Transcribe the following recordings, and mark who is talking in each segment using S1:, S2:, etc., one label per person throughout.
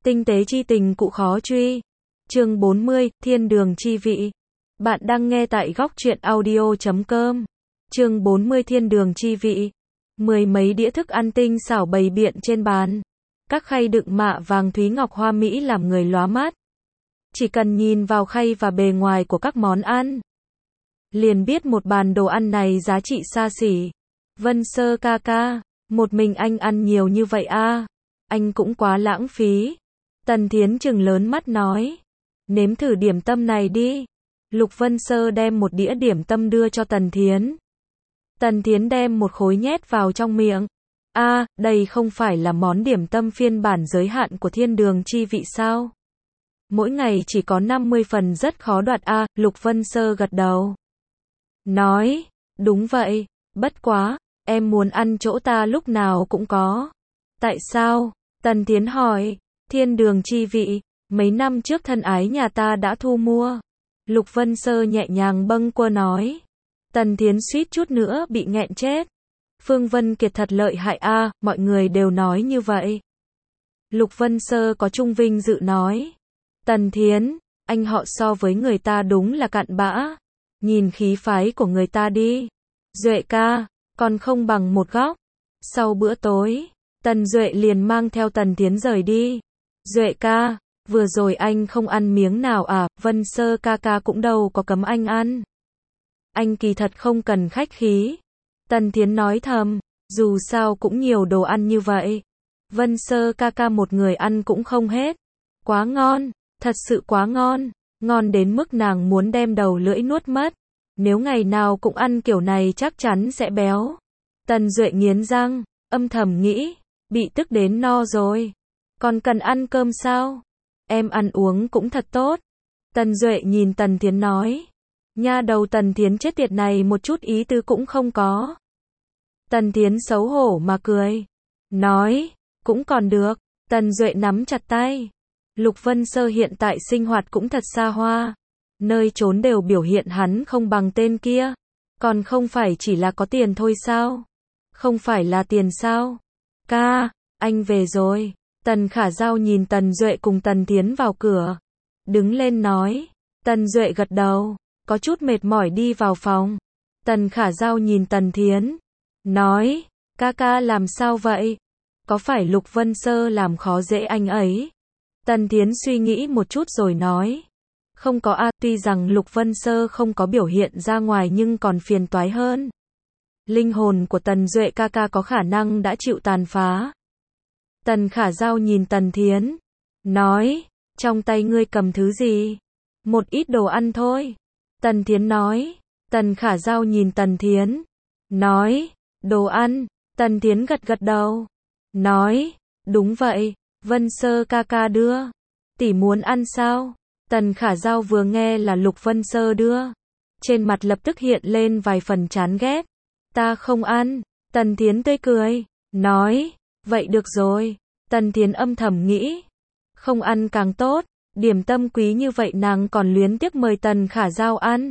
S1: Tinh tế chi tình cụ khó truy. Chương 40, Thiên đường chi vị. Bạn đang nghe tại góc truyện audio.com. Chương 40 Thiên đường chi vị. Mười mấy đĩa thức ăn tinh xảo bày biện trên bàn. Các khay đựng mạ vàng thúy ngọc hoa mỹ làm người lóa mắt. Chỉ cần nhìn vào khay và bề ngoài của các món ăn, liền biết một bàn đồ ăn này giá trị xa xỉ. Vân Sơ ca ca, một mình anh ăn nhiều như vậy à? Anh cũng quá lãng phí. Tần Thiến trừng lớn mắt nói. Nếm thử điểm tâm này đi. Lục Vân Sơ đem một đĩa điểm tâm đưa cho Tần Thiến. Tần Thiến đem một khối nhét vào trong miệng. À, đây không phải là món điểm tâm phiên bản giới hạn của thiên đường chi vị sao? Mỗi ngày chỉ có 50 phần rất khó đoạt à, Lục Vân Sơ gật đầu. Nói, đúng vậy, bất quá, em muốn ăn chỗ ta lúc nào cũng có. Tại sao? Tần Thiến hỏi. Thiên đường chi vị, mấy năm trước thân ái nhà ta đã thu mua. Lục Vân Sơ nhẹ nhàng bâng quơ nói. Tần Thiến suýt chút nữa bị nghẹn chết. Phương Vân Kiệt thật lợi hại a, mọi người đều nói như vậy. Lục Vân Sơ có chung vinh dự nói. Tần Thiến, anh họ so với người ta đúng là cặn bã. Nhìn khí phái của người ta đi. Duệ ca, còn không bằng một góc. Sau bữa tối, Tần Duệ liền mang theo Tần Thiến rời đi. Duệ ca, vừa rồi anh không ăn miếng nào à? Vân Sơ ca ca cũng đâu có cấm anh ăn. Anh kỳ thật không cần khách khí. Tần Thiến nói thầm, dù sao cũng nhiều đồ ăn như vậy. Vân Sơ ca ca một người ăn cũng không hết. Quá ngon, thật sự quá ngon. Ngon đến mức nàng muốn đem đầu lưỡi nuốt mất. Nếu ngày nào cũng ăn kiểu này chắc chắn sẽ béo. Tần Duệ nghiến răng, âm thầm nghĩ, bị tức đến no rồi. Còn cần ăn cơm sao? Em ăn uống cũng thật tốt. Tần Duệ nhìn Tần Thiến nói. Nha đầu Tần Thiến chết tiệt này một chút ý tứ cũng không có. Tần Thiến xấu hổ mà cười. Nói, cũng còn được. Tần Duệ nắm chặt tay. Lục Vân Sơ hiện tại sinh hoạt cũng thật xa hoa. Nơi trốn đều biểu hiện hắn không bằng tên kia. Còn không phải chỉ là có tiền thôi sao? Không phải là tiền sao? Ca, anh về rồi. Tần Khả Giao nhìn Tần Duệ cùng Tần Thiến vào cửa. Đứng lên nói. Tần Duệ gật đầu. Có chút mệt mỏi đi vào phòng. Tần Khả Giao nhìn Tần Thiến. Nói. Ca ca làm sao vậy? Có phải Lục Vân Sơ làm khó dễ anh ấy? Tần Thiến suy nghĩ một chút rồi nói. Không có a, tuy rằng Lục Vân Sơ không có biểu hiện ra ngoài nhưng còn phiền toái hơn. Linh hồn của Tần Duệ ca ca có khả năng đã chịu tàn phá. Tần Khả Giao nhìn Tần Thiến. Nói, trong tay ngươi cầm thứ gì? Một ít đồ ăn thôi. Tần Thiến nói. Tần Khả Giao nhìn Tần Thiến. Nói, đồ ăn. Tần Thiến gật gật đầu. Nói, đúng vậy, Vân Sơ ca ca đưa. Tỷ muốn ăn sao? Tần Khả Giao vừa nghe là Lục Vân Sơ đưa. Trên mặt lập tức hiện lên vài phần chán ghét. Ta không ăn. Tần Thiến tươi cười. Nói, vậy được rồi. Tần Thiến âm thầm nghĩ. Không ăn càng tốt. Điểm tâm quý như vậy nàng còn luyến tiếc mời Tần Khả Giao ăn.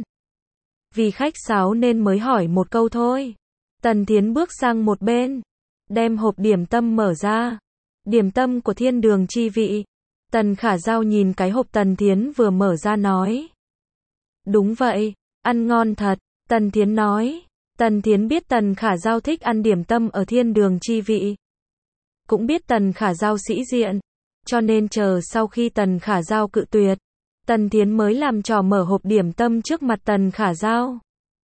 S1: Vì khách sáo nên mới hỏi một câu thôi. Tần Thiến bước sang một bên. Đem hộp điểm tâm mở ra. Điểm tâm của thiên đường chi vị. Tần Khả Giao nhìn cái hộp Tần Thiến vừa mở ra nói. Đúng vậy, ăn ngon thật. Tần Thiến nói. Tần Thiến biết Tần Khả Giao thích ăn điểm tâm ở thiên đường chi vị. Cũng biết Tần Khả Giao sĩ diện. Cho nên chờ sau khi Tần Khả Giao cự tuyệt, Tần Thiến mới làm trò mở hộp điểm tâm trước mặt Tần Khả Giao.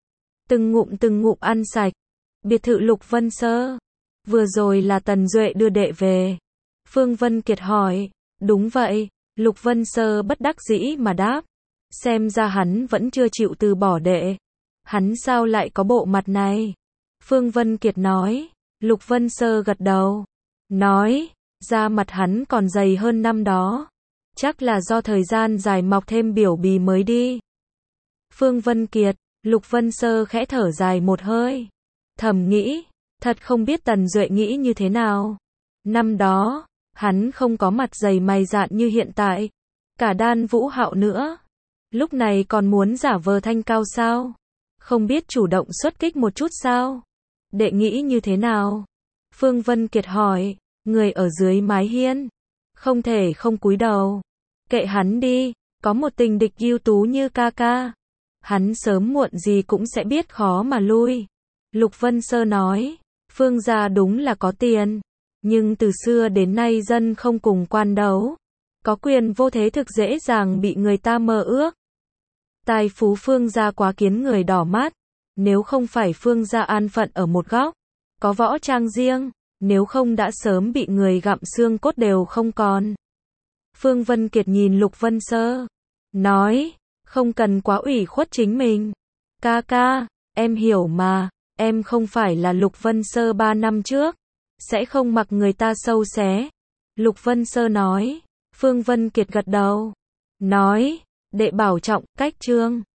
S1: Từng ngụm ăn sạch. Biệt thự Lục Vân Sơ. Vừa rồi là Tần Duệ đưa đệ về. Phương Vân Kiệt hỏi. Đúng vậy. Lục Vân Sơ bất đắc dĩ mà đáp. Xem ra hắn vẫn chưa chịu từ bỏ đệ. Hắn sao lại có bộ mặt này? Phương Vân Kiệt nói. Lục Vân Sơ gật đầu. Nói. Da mặt hắn còn dày hơn năm đó. Chắc là do thời gian dài mọc thêm biểu bì mới đi. Phương Vân Kiệt. Lục Vân Sơ khẽ thở dài một hơi. Thầm nghĩ. Thật không biết Tần Duệ nghĩ như thế nào. Năm đó, hắn không có mặt dày mày dạn như hiện tại. Cả Đan Vũ Hạo nữa. Lúc này còn muốn giả vờ thanh cao sao? Không biết chủ động xuất kích một chút sao? Đệ nghĩ như thế nào? Phương Vân Kiệt hỏi. Người ở dưới mái hiên. không thể không cúi đầu. Kệ hắn đi, có một tình địch ưu tú như ca ca. Hắn sớm muộn gì cũng sẽ biết khó mà lui. Lục Vân Sơ nói, Phương gia đúng là có tiền, nhưng từ xưa đến nay dân không cùng quan đấu. Có quyền vô thế thực dễ dàng bị người ta mơ ước. Tài phú Phương gia quá khiến người đỏ mắt. Nếu không phải Phương gia an phận ở một góc, có võ trang riêng, nếu không đã sớm bị người gặm xương cốt đều không còn. Phương Vân Kiệt nhìn Lục Vân Sơ, nói, không cần quá ủy khuất chính mình. Ca ca, em hiểu mà, em không phải là Lục Vân Sơ 3 năm trước, sẽ không mặc người ta sâu xé. Lục Vân Sơ nói, Phương Vân Kiệt gật đầu, nói, đệ bảo trọng, cách trương.